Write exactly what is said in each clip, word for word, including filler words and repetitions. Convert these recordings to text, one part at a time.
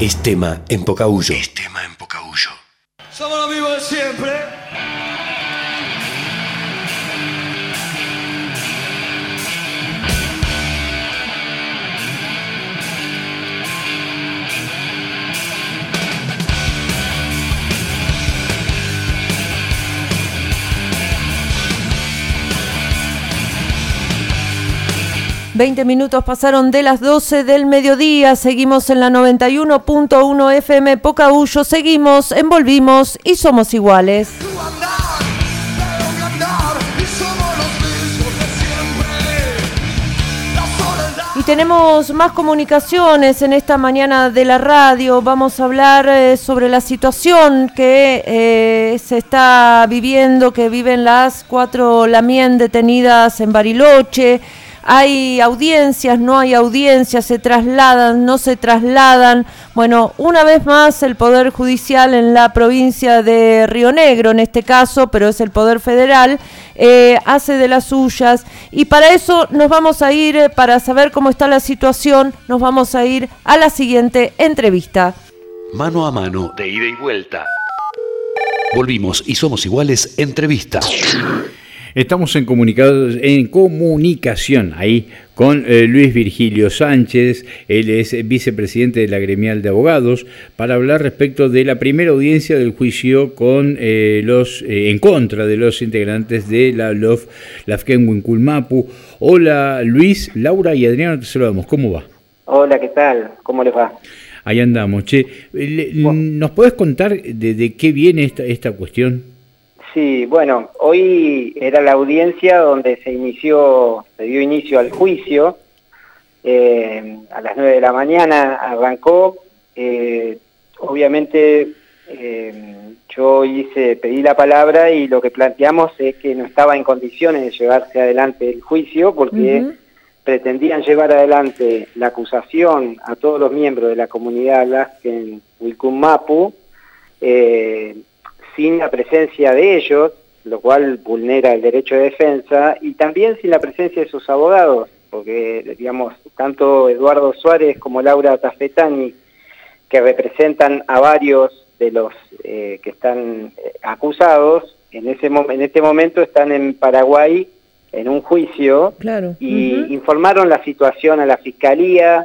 Es tema en Pocahuyo. Es tema en Pocahuyo. Somos los mismos de siempre. veinte minutos pasaron de las doce del mediodía, seguimos en la noventa y uno punto uno F M Pocahuyo, seguimos, envolvimos y somos iguales. Y tenemos más comunicaciones en esta mañana de la radio. Vamos a hablar eh, sobre la situación que eh, se está viviendo, que viven las cuatro Lamien detenidas en Bariloche. Hay audiencias, no hay audiencias, se trasladan, no se trasladan. Bueno, una vez más el Poder Judicial en la provincia de Río Negro, en este caso, pero es el Poder Federal, eh, hace de las suyas. Y para eso nos vamos a ir, para saber cómo está la situación, nos vamos a ir a la siguiente entrevista. Mano a mano, de ida y vuelta. Volvimos y somos iguales, entrevista. Estamos en, comunicados, en comunicación ahí con eh, Luis Virgilio Sánchez, él es vicepresidente de la Gremial de Abogados, para hablar respecto de la primera audiencia del juicio con eh, los eh, en contra de los integrantes de la L O F Lafken Winculmapu. Hola Luis, Laura y Adriano, te saludamos, ¿cómo va? Hola, ¿qué tal? ¿Cómo les va? Ahí andamos, che. ¿Nos podés contar de, de qué viene esta, esta cuestión? Sí, bueno, hoy era la audiencia donde se inició, se dio inicio al juicio, eh, a las nueve de la mañana arrancó, eh, obviamente eh, yo hice, pedí la palabra y lo que planteamos es que no estaba en condiciones de llevarse adelante el juicio porque uh-huh. pretendían llevar adelante la acusación a todos los miembros de la comunidad Lafken Winculmapu, eh, sin la presencia de ellos, lo cual vulnera el derecho de defensa, y también sin la presencia de sus abogados, porque, digamos, tanto Eduardo Suárez como Laura Tafetani, que representan a varios de los eh, que están eh, acusados, en, ese en este momento están en Paraguay en un juicio, claro. y uh-huh. informaron la situación a la Fiscalía.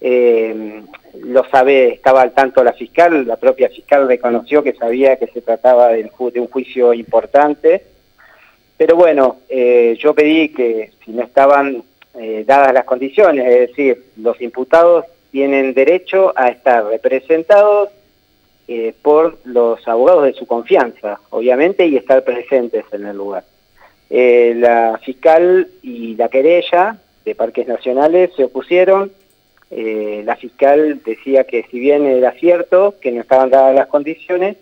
Eh, lo sabe, estaba al tanto la fiscal, la propia fiscal reconoció que sabía que se trataba de, de un juicio importante, pero bueno, eh, yo pedí que si no estaban eh, dadas las condiciones, es decir, los imputados tienen derecho a estar representados eh, por los abogados de su confianza, obviamente, y estar presentes en el lugar. Eh, la fiscal y la querella de Parques Nacionales se opusieron. Eh, la fiscal decía que si bien era cierto que no estaban dadas las condiciones,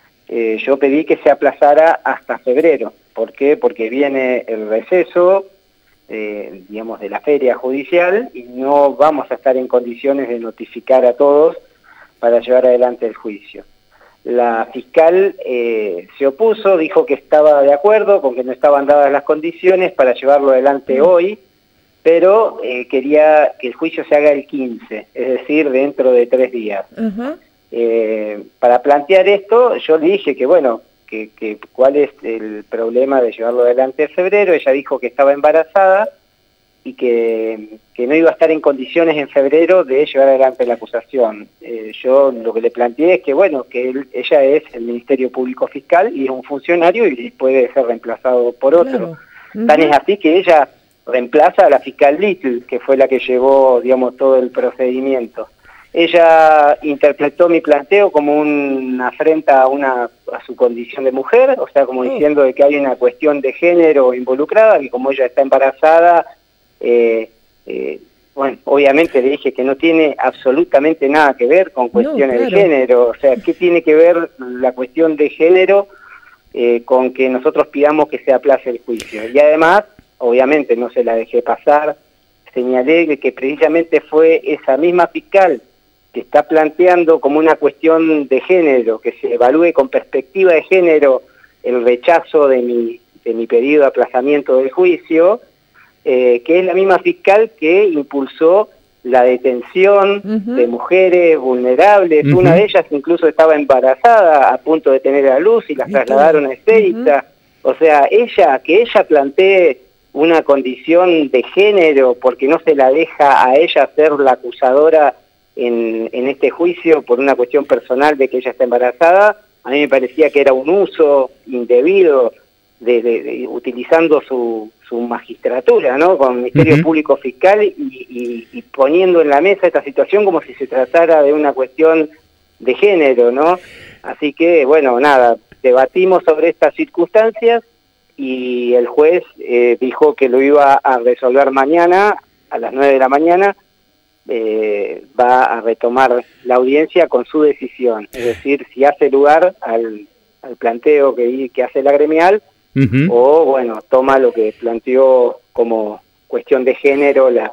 eh, yo pedí que se aplazara hasta febrero. ¿Por qué? Porque viene el receso, eh, digamos, de la feria judicial y no vamos a estar en condiciones de notificar a todos para llevar adelante el juicio. La fiscal eh, se opuso, dijo que estaba de acuerdo con que no estaban dadas las condiciones para llevarlo adelante hoy, pero eh, quería que el juicio se haga el quince, es decir, dentro de tres días. Uh-huh. Eh, para plantear esto, yo le dije que, bueno, que, que cuál es el problema de llevarlo adelante en febrero. Ella dijo que estaba embarazada y que, que no iba a estar en condiciones en febrero de llevar adelante la acusación. Eh, yo lo que le planteé es que, bueno, que él, ella es el Ministerio Público Fiscal y es un funcionario y puede ser reemplazado por otro. Claro. Uh-huh. Tan es así que ella reemplaza a la fiscal Little, que fue la que llevó, digamos, todo el procedimiento. Ella interpretó mi planteo como una afrenta a, una, a su condición de mujer, o sea, como diciendo de que hay una cuestión de género involucrada, que como ella está embarazada, eh, eh, bueno, obviamente le dije que no tiene absolutamente nada que ver con cuestiones no, claro. de género, o sea, ¿qué tiene que ver la cuestión de género eh, con que nosotros pidamos que se aplace el juicio? Y además, obviamente no se la dejé pasar, señalé que precisamente fue esa misma fiscal que está planteando como una cuestión de género, que se evalúe con perspectiva de género el rechazo de mi, de mi pedido de aplazamiento del juicio, eh, que es la misma fiscal que impulsó la detención uh-huh. de mujeres vulnerables, uh-huh. una de ellas incluso estaba embarazada a punto de tener a luz y la trasladaron a Ezeiza, uh-huh. o sea, ella, que ella plantee una condición de género porque no se la deja a ella ser la acusadora en, en este juicio por una cuestión personal de que ella está embarazada, a mí me parecía que era un uso indebido de, de, de utilizando su, su magistratura, ¿no? Con Ministerio uh-huh. Público Fiscal y, y, y poniendo en la mesa esta situación como si se tratara de una cuestión de género, ¿no? Así que, bueno, nada, debatimos sobre estas circunstancias y el juez eh, dijo que lo iba a resolver mañana a las nueve de la mañana, eh, va a retomar la audiencia con su decisión, es decir, si hace lugar al, al planteo que, que hace la gremial, Uh-huh. o bueno, toma lo que planteó como cuestión de género la,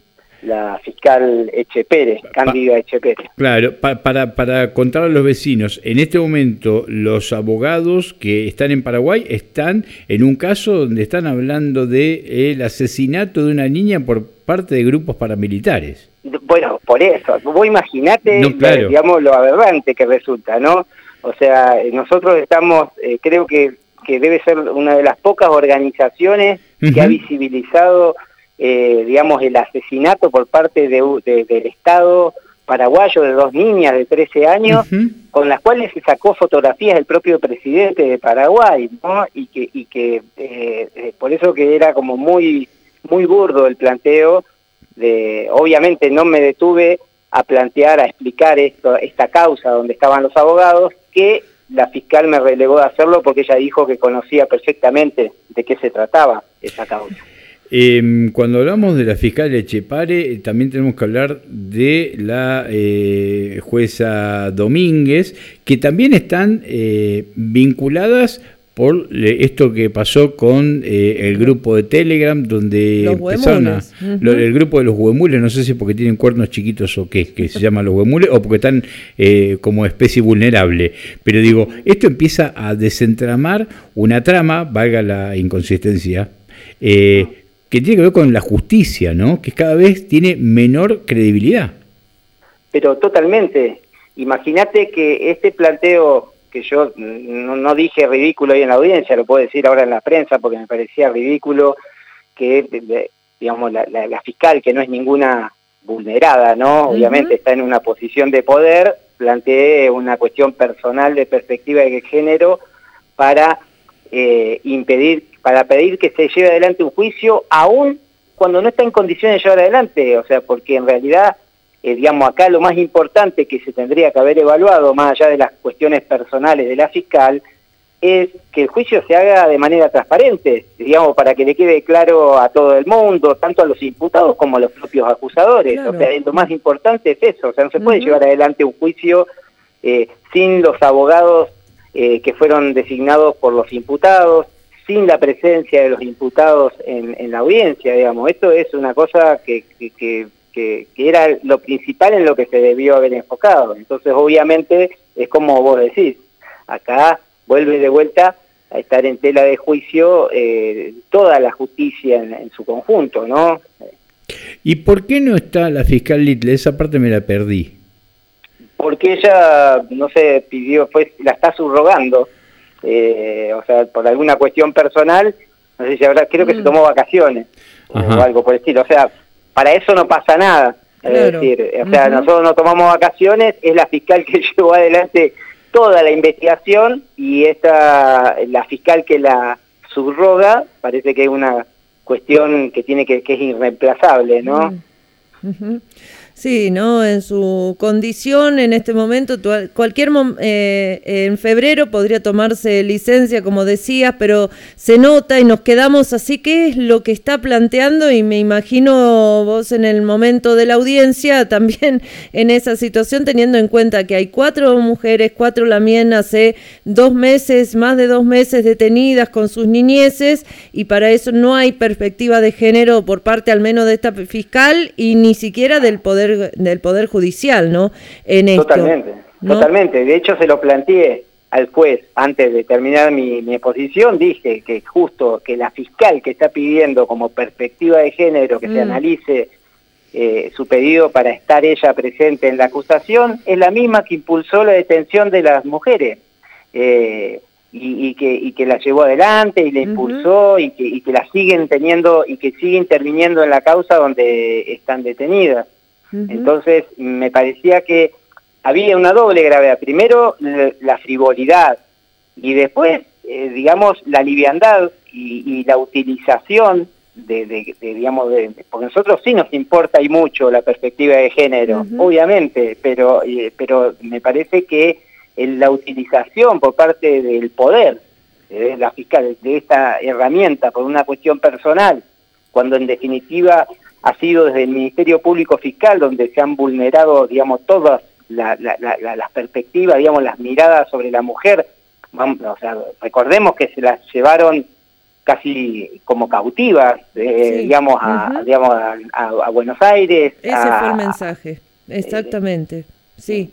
la fiscal Echepere, Cándida Echepere. Claro, pa, para, para contar a los vecinos, en este momento los abogados que están en Paraguay están en un caso donde están hablando de el asesinato de una niña por parte de grupos paramilitares. Bueno, por eso, vos imaginate, no, claro. digamos, lo aberrante que resulta, ¿no? O sea, nosotros estamos, eh, creo que que debe ser una de las pocas organizaciones uh-huh. que ha visibilizado, eh, digamos, el asesinato por parte de, de, del Estado paraguayo de dos niñas de trece años, uh-huh. con las cuales se sacó fotografías del propio presidente de Paraguay, ¿no? Y que, y que eh, eh, por eso que era como muy, muy burdo el planteo, de, obviamente no me detuve a plantear, a explicar esto, esta causa donde estaban los abogados, que la fiscal me relegó de hacerlo porque ella dijo que conocía perfectamente de qué se trataba esa causa. Eh, cuando hablamos de la fiscal Echepare, también tenemos que hablar de la eh, jueza Domínguez, que también están eh, vinculadas por esto que pasó con eh, el grupo de Telegram, donde los empezaron a, uh-huh. lo, el grupo de los huemules, no sé si porque tienen cuernos chiquitos o qué, que se llaman los huemules, o porque están eh, como especie vulnerable. Pero digo, esto empieza a desentramar una trama, valga la inconsistencia, eh, que tiene que ver con la justicia, ¿no? Que cada vez tiene menor credibilidad. Pero totalmente. Imagínate que este planteo que yo no, no dije ridículo ahí en la audiencia, lo puedo decir ahora en la prensa porque me parecía ridículo que, digamos, la, la, la fiscal, que no es ninguna vulnerada, ¿no? Uh-huh. Obviamente está en una posición de poder, plantee una cuestión personal de perspectiva de género para eh, impedir, para pedir que se lleve adelante un juicio, aún cuando no está en condiciones de llevar adelante, o sea, porque en realidad Eh, digamos, acá lo más importante que se tendría que haber evaluado, más allá de las cuestiones personales de la fiscal, es que el juicio se haga de manera transparente, digamos, para que le quede claro a todo el mundo, tanto a los imputados como a los propios acusadores. Claro. O sea, lo más importante es eso, o sea, no se puede uh-huh. llevar adelante un juicio eh, sin los abogados eh, que fueron designados por los imputados, sin la presencia de los imputados en, en la audiencia, digamos. Esto es una cosa que... que, que Que, que era lo principal en lo que se debió haber enfocado. Entonces, obviamente, es como vos decís, acá vuelve de vuelta a estar en tela de juicio eh, toda la justicia en, en su conjunto, ¿no? ¿Y por qué no está la fiscal Little? Esa parte me la perdí. Porque ella, no sé, pidió, pues la está subrogando, eh, o sea, por alguna cuestión personal, no sé si habrá, creo que mm. se tomó vacaciones, Ajá. o algo por el estilo, o sea, para eso no pasa nada, claro. es decir, o sea, uh-huh. nosotros no tomamos vacaciones, es la fiscal que llevó adelante toda la investigación y esta, la fiscal que la subroga, parece que es una cuestión que tiene que, que es irreemplazable, ¿no? Uh-huh. Sí, ¿no? En su condición, en este momento, cualquier mom- eh, en febrero podría tomarse licencia, como decías, pero se nota y nos quedamos así. ¿Qué es lo que está planteando? Y me imagino vos en el momento de la audiencia también en esa situación, teniendo en cuenta que hay cuatro mujeres, cuatro lamien hace dos meses, más de dos meses detenidas con sus niñeces, y para eso no hay perspectiva de género por parte al menos de esta fiscal y ni siquiera del poder del Poder Judicial, ¿no? En esto, totalmente, ¿no? Totalmente. De hecho, se lo planteé al juez antes de terminar mi, mi exposición, dije que justo que la fiscal que está pidiendo como perspectiva de género que mm. se analice eh, su pedido para estar ella presente en la acusación, es la misma que impulsó la detención de las mujeres. Eh, y, y, que, y que la llevó adelante y la impulsó uh-huh. y, que, y que la siguen teniendo y que sigue interviniendo en la causa donde están detenidas. Uh-huh. Entonces me parecía que había una doble gravedad. Primero la frivolidad y después, eh, digamos, la liviandad y, y la utilización de, de, de digamos, de, porque a nosotros sí nos importa y mucho la perspectiva de género, uh-huh. obviamente, pero, eh, pero me parece que en la utilización por parte del poder, de la fiscal, de esta herramienta por una cuestión personal, cuando en definitiva ha sido desde el Ministerio Público Fiscal donde se han vulnerado, digamos, todas la, la, la, las perspectivas, digamos, las miradas sobre la mujer. Vamos, o sea, recordemos que se las llevaron casi como cautivas, eh, sí. digamos, a, uh-huh. digamos a, a, a Buenos Aires. Ese a, fue el mensaje, exactamente, eh, sí.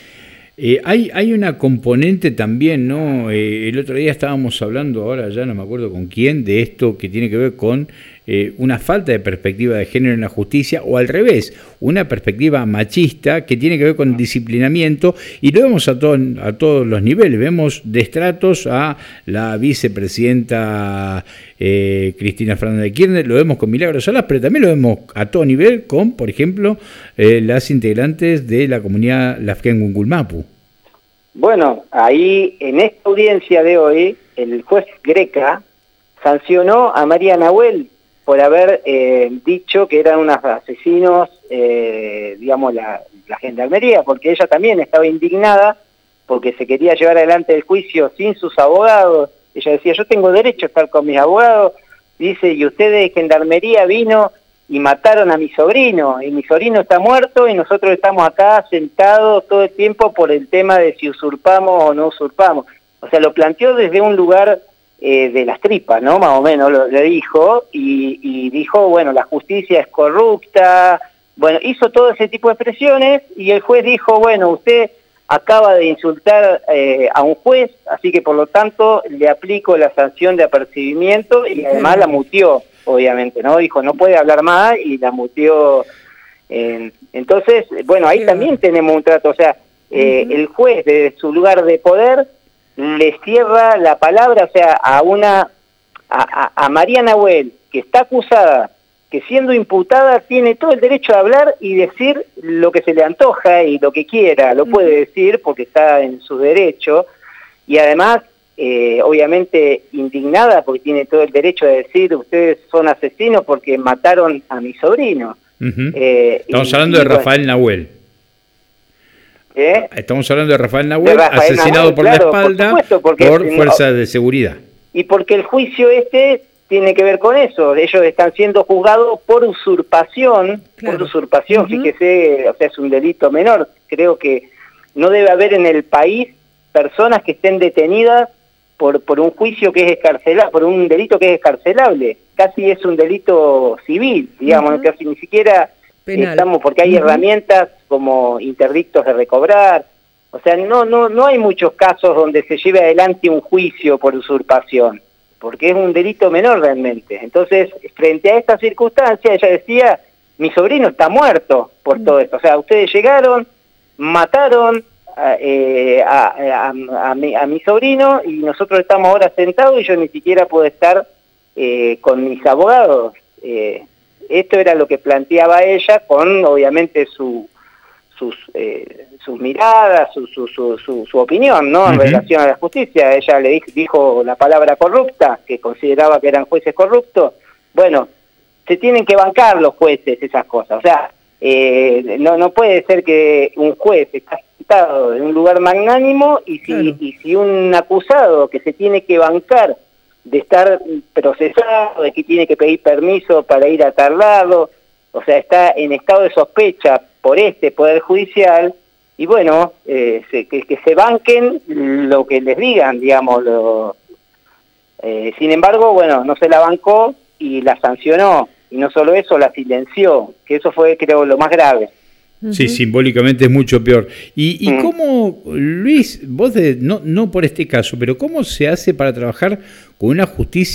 Eh, hay, hay una componente también, ¿no? Eh, el otro día estábamos hablando, ahora ya no me acuerdo con quién, de esto que tiene que ver con eh, una falta de perspectiva de género en la justicia, o al revés, una perspectiva machista que tiene que ver con disciplinamiento, y lo vemos a, todo, a todos los niveles. Vemos destratos a la vicepresidenta eh, Cristina Fernández de Kirchner, lo vemos con Milagros Salas, pero también lo vemos a todo nivel con, por ejemplo, eh, las integrantes de la comunidad Lafken Gungulmapu. Bueno, ahí en esta audiencia de hoy, el juez Greca sancionó a María Nahuel por haber eh, dicho que eran unos asesinos, eh, digamos, la, la gendarmería, porque ella también estaba indignada porque se quería llevar adelante el juicio sin sus abogados. Ella decía, yo tengo derecho a estar con mis abogados, dice, y ustedes de gendarmería vino y mataron a mi sobrino, y mi sobrino está muerto y nosotros estamos acá sentados todo el tiempo por el tema de si usurpamos o no usurpamos. O sea, lo planteó desde un lugar eh, de las tripas, ¿no? Más o menos lo, le dijo, y, y dijo, bueno, la justicia es corrupta, bueno, hizo todo ese tipo de expresiones, y el juez dijo, bueno, usted acaba de insultar eh, a un juez, así que por lo tanto le aplico la sanción de apercibimiento y además la mutió, obviamente, ¿no? Dijo, no puede hablar más y la mutió. Eh, entonces, bueno, ahí también tenemos un trato, o sea, eh, uh-huh. el juez desde su lugar de poder le cierra la palabra, o sea, a una, a, a, a María Nahuel, que está acusada, que siendo imputada tiene todo el derecho de hablar y decir lo que se le antoja y lo que quiera, lo puede decir porque está en su derecho, y además, eh, obviamente, indignada porque tiene todo el derecho de decir, ustedes son asesinos porque mataron a mi sobrino. Uh-huh. eh, Estamos y, hablando y, de bueno, Rafael Nahuel. ¿Eh? Estamos hablando de Rafael Nahuel, de Rafael asesinado Nahuel, por claro, la espalda por, supuesto, porque, por fuerzas de seguridad. Y porque el juicio este tiene que ver con eso, ellos están siendo juzgados por usurpación, claro. por usurpación, uh-huh. fíjese, o sea, es un delito menor. Creo que no debe haber en el país personas que estén detenidas por, por un juicio que es escarcelable, por un delito que es escarcelable. Casi es un delito civil, digamos, uh-huh. casi ni siquiera penal. Estamos, porque hay uh-huh. herramientas como interdictos de recobrar. O sea, no, no, no hay muchos casos donde se lleve adelante un juicio por usurpación, porque es un delito menor realmente. Entonces, frente a esta circunstancia, ella decía, mi sobrino está muerto por uh-huh. todo esto. O sea, ustedes llegaron, mataron a, eh, a, a, a, mi, a mi sobrino y nosotros estamos ahora sentados y yo ni siquiera puedo estar eh, con mis abogados. Eh, esto era lo que planteaba ella con, obviamente, su... sus eh, sus miradas, su, su, su, su, su opinión, ¿no? En uh-huh. relación a la justicia. Ella le dijo, dijo la palabra corrupta, que consideraba que eran jueces corruptos. Bueno, se tienen que bancar los jueces esas cosas. O sea, eh, no, no puede ser que un juez está sentado en un lugar magnánimo y si, claro. y si un acusado que se tiene que bancar de estar procesado, de que tiene que pedir permiso para ir a tal lado, o sea, está en estado de sospecha por este Poder Judicial, y bueno, eh, se, que, que se banquen lo que les digan, digamos. Lo, eh, sin embargo, bueno, no se la bancó y la sancionó, y no solo eso, la silenció, que eso fue, creo, lo más grave. Sí, uh-huh. simbólicamente es mucho peor. ¿Y, y mm. cómo, Luis, vos, de, no, no por este caso, pero cómo se hace para trabajar con una justicia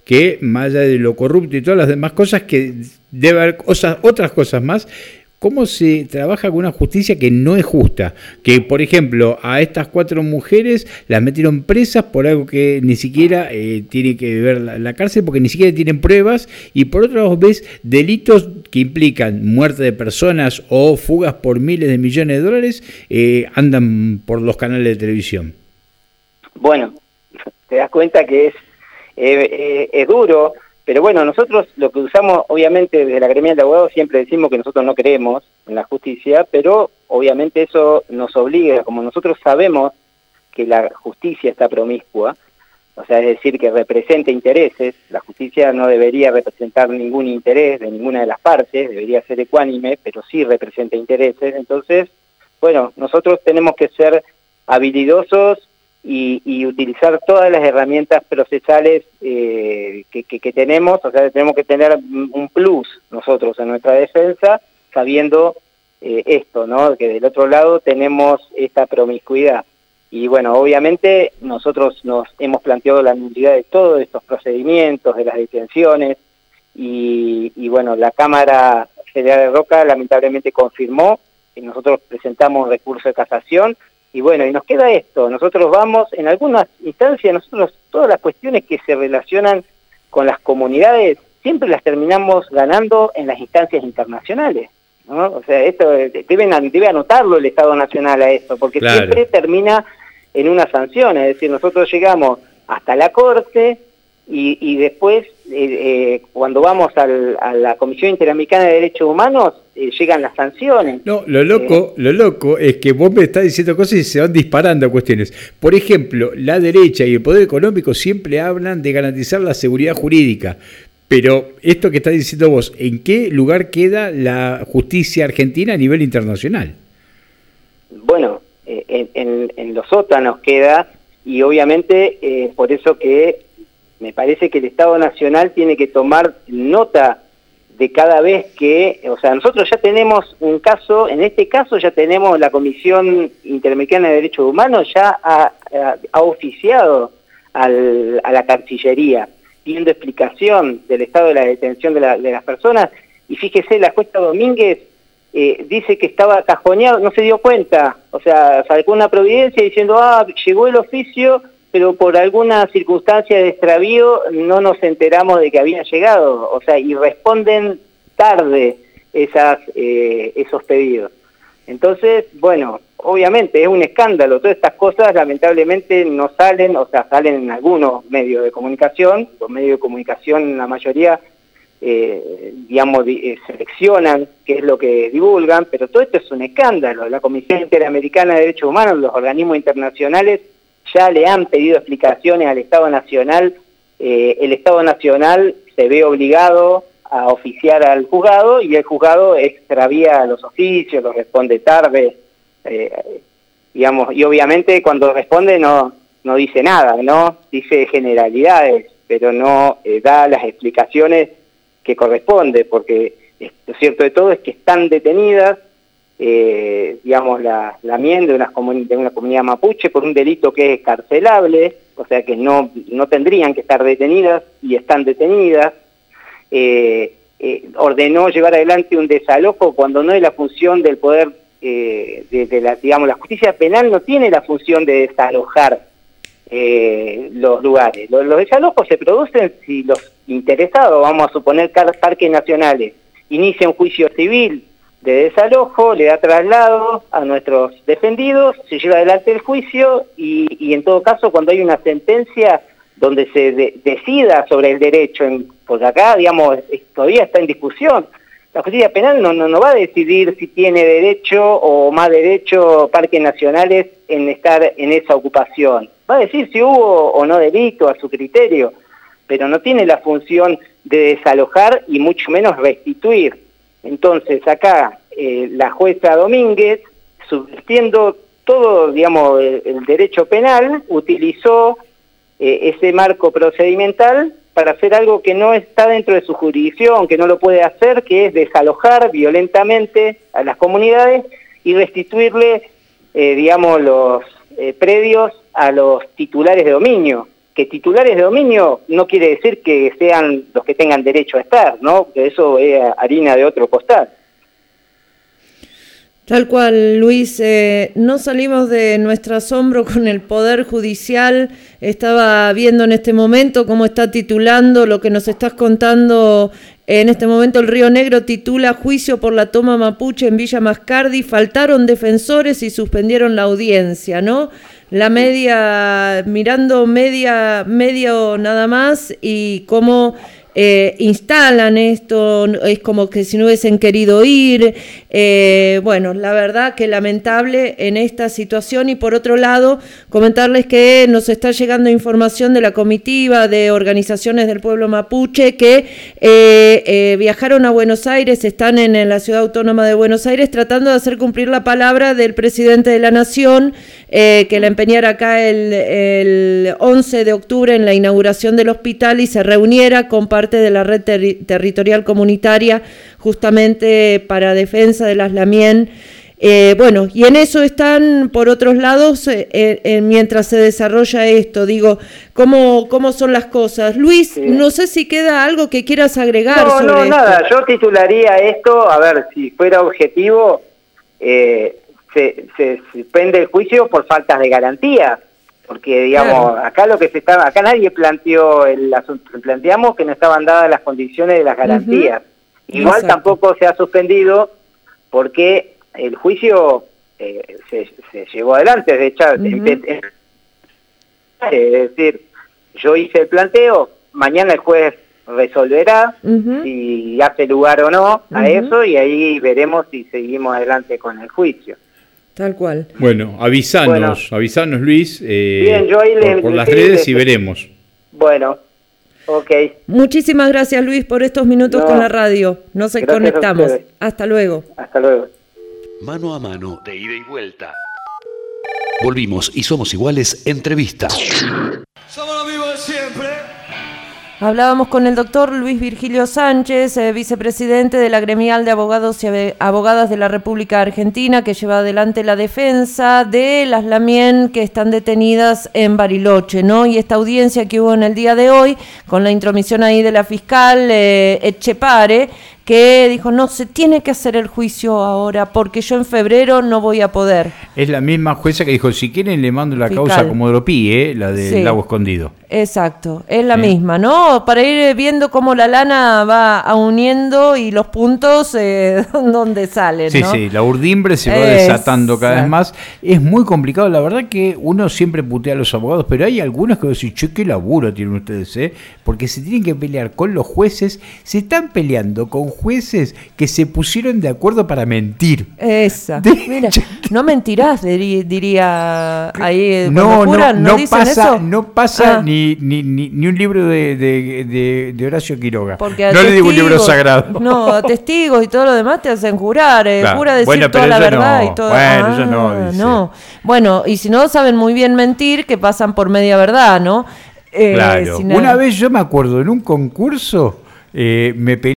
que más allá de lo corrupto y todas las demás cosas, que debe haber cosas, otras cosas más, ¿cómo se trabaja con una justicia que no es justa? Que, por ejemplo, a estas cuatro mujeres las metieron presas por algo que ni siquiera eh, tiene que ver la, la cárcel, porque ni siquiera tienen pruebas, y por otro lado ves delitos que implican muerte de personas o fugas por miles de millones de dólares, eh, andan por los canales de televisión. Bueno, te das cuenta que es, eh, eh, es duro. Pero bueno, nosotros lo que usamos, obviamente desde la gremial de abogados siempre decimos que nosotros no creemos en la justicia, pero obviamente eso nos obliga, como nosotros sabemos que la justicia está promiscua, o sea, es decir, que representa intereses, la justicia no debería representar ningún interés de ninguna de las partes, debería ser ecuánime, pero sí representa intereses. Entonces, bueno, nosotros tenemos que ser habilidosos Y, y utilizar todas las herramientas procesales eh, que, que, que tenemos, o sea, tenemos que tener un plus nosotros en nuestra defensa, sabiendo eh, esto, ¿no? Que del otro lado tenemos esta promiscuidad. Y bueno, obviamente nosotros nos hemos planteado la nulidad de todos estos procedimientos, de las detenciones, y, y bueno, la Cámara Federal de Roca lamentablemente confirmó que nosotros presentamos recurso de casación. Y bueno, y nos queda esto, nosotros vamos, en algunas instancias, nosotros todas las cuestiones que se relacionan con las comunidades, siempre las terminamos ganando en las instancias internacionales, ¿no? O sea, esto deben, debe anotarlo el Estado Nacional a esto, porque claro, siempre termina en una sanción, es decir, nosotros llegamos hasta la Corte, y, y después, eh, eh, cuando vamos al, a la Comisión Interamericana de Derechos Humanos, eh, llegan las sanciones. No, lo loco, eh, lo loco es que vos me estás diciendo cosas y se van disparando cuestiones. Por ejemplo, la derecha y el poder económico siempre hablan de garantizar la seguridad jurídica, pero esto que estás diciendo vos, ¿en qué lugar queda la justicia argentina a nivel internacional? Bueno, eh, en, en, en los sótanos queda, y obviamente eh, por eso que me parece que el Estado Nacional tiene que tomar nota de cada vez que, o sea, nosotros ya tenemos un caso, en este caso ya tenemos la Comisión Interamericana de Derechos Humanos, ya ha, ha, ha oficiado al, a la Cancillería, pidiendo explicación del estado de la detención de, la, de las personas, y fíjese, la jueza Domínguez eh, dice que estaba cajoneado, no se dio cuenta, o sea, sacó una providencia diciendo, ah, llegó el oficio, pero por alguna circunstancia de extravío no nos enteramos de que había llegado, o sea, y responden tarde esas, eh, esos pedidos. Entonces, bueno, obviamente es un escándalo, todas estas cosas lamentablemente no salen, o sea, salen en algunos medios de comunicación, los medios de comunicación, la mayoría, eh, digamos, eh, seleccionan qué es lo que divulgan, pero todo esto es un escándalo. La Comisión Interamericana de Derechos Humanos, los organismos internacionales, ya le han pedido explicaciones al Estado Nacional, eh, el Estado Nacional se ve obligado a oficiar al juzgado y el juzgado extravía los oficios, los responde tarde, eh, digamos, y obviamente cuando responde no, no dice nada, ¿no? Dice generalidades, pero no eh, da las explicaciones que corresponde, porque eh, lo cierto de todo es que están detenidas, Eh, digamos, la, la M I E N de una, de una comunidad mapuche por un delito que es escarcelable, o sea que no, no tendrían que estar detenidas y están detenidas. Eh, eh, ordenó llevar adelante un desalojo cuando no es la función del poder, eh, de, de la, digamos, la justicia penal no tiene la función de desalojar eh, los lugares. Los, los desalojos se producen si los interesados, vamos a suponer parques nacionales, inician un juicio civil de desalojo, le da traslado a nuestros defendidos, se lleva adelante el juicio y, y en todo caso cuando hay una sentencia donde se de, decida sobre el derecho, en, porque acá, digamos, todavía está en discusión, la justicia penal no, no, no va a decidir si tiene derecho o más derecho parques nacionales en estar en esa ocupación, va a decir si hubo o no delito a su criterio, pero no tiene la función de desalojar y mucho menos restituir. Entonces acá eh, la jueza Domínguez, subvirtiendo todo, digamos, el, el derecho penal, utilizó eh, ese marco procedimental para hacer algo que no está dentro de su jurisdicción, que no lo puede hacer, que es desalojar violentamente a las comunidades y restituirle, eh, digamos, los eh, predios a los titulares de dominio. que titulares de dominio no quiere decir que sean los que tengan derecho a estar, ¿no? Que eso es harina de otro costal. Tal cual, Luis, eh, no salimos de nuestro asombro con el Poder Judicial. Estaba viendo en este momento cómo está titulando lo que nos estás contando. En este momento el Río Negro titula Juicio por la toma mapuche en Villa Mascardi. Faltaron defensores y suspendieron la audiencia, ¿no? La media, mirando media, medio nada más, y cómo Eh, instalan esto, es como que si no hubiesen querido ir, eh, bueno, la verdad que lamentable en esta situación. Y por otro lado, comentarles que nos está llegando información de la comitiva de organizaciones del pueblo mapuche que eh, eh, viajaron a Buenos Aires, están en, en la ciudad autónoma de Buenos Aires tratando de hacer cumplir la palabra del presidente de la Nación, eh, que la empeñara acá el, el once de octubre en la inauguración del hospital y se reuniera con parte de la red ter- territorial comunitaria justamente para defensa de las Lamien. Eh, bueno, y en eso están, por otros lados, eh, eh, mientras se desarrolla esto, digo, ¿cómo, cómo son las cosas? Luis, sí. No sé si queda algo que quieras agregar. No, sobre no, esto. nada, yo titularía esto, a ver, si fuera objetivo, eh, se, se suspende el juicio por faltas de garantía. Porque, digamos, claro. acá lo que se estaba, acá nadie planteó el asunto, planteamos que no estaban dadas las condiciones de las garantías. Uh-huh. Igual Exacto. tampoco se ha suspendido porque el juicio eh, se, se llevó adelante, de hecho, uh-huh. es decir, yo hice el planteo, mañana el juez resolverá uh-huh. si hace lugar o no a uh-huh. eso, y ahí veremos si seguimos adelante con el juicio. Tal cual. Bueno, avisanos, bueno, avisanos Luis, eh, bien, yo ahí por, les, por las les, redes les, y veremos. Bueno, ok. Muchísimas gracias Luis por estos minutos no, con la radio. Nos conectamos. Hasta luego. Hasta luego. Mano a mano, de ida y vuelta. Volvimos y Somos Iguales, entrevista. Somos los mismos de siempre. Hablábamos con el doctor Luis Virgilio Sánchez, eh, vicepresidente de la Gremial de Abogados y Abogadas de la República Argentina, que lleva adelante la defensa de las Lamien que están detenidas en Bariloche, ¿no? Y esta audiencia que hubo en el día de hoy, con la intromisión ahí de la fiscal eh, Etchepare, que dijo, no, se tiene que hacer el juicio ahora, porque yo en febrero no voy a poder. Es la misma jueza que dijo, si quieren le mando la fiscal. Causa como Dropí, ¿eh? La del sí. Lago Escondido. Exacto, es la ¿Sí? misma, ¿no? Para ir viendo cómo la lana va uniendo y los puntos eh, donde salen, sí, ¿no? Sí, sí, la urdimbre se va desatando cada vez más. Es muy complicado, la verdad que uno siempre putea a los abogados, pero hay algunos que dicen, che, qué laburo tienen ustedes, ¿eh? Porque se tienen que pelear con los jueces, se están peleando con jueces que se pusieron de acuerdo para mentir. Esa. De... Mira, no mentirás, diría ahí. No, juran, no, ¿no, no pasa, eso? no pasa ah. ni, ni, ni, ni un libro de, de, de, de Horacio Quiroga. Porque no testigos, le digo un libro sagrado. No, testigos y todo lo demás te hacen jurar, eh, claro. jura decir bueno, toda la verdad no. y todo. Bueno, ah, eso no, dice. no. Bueno, y si no saben muy bien mentir, que pasan por media verdad, ¿no? Eh, claro. Una vez yo me acuerdo en un concurso, eh, me peleé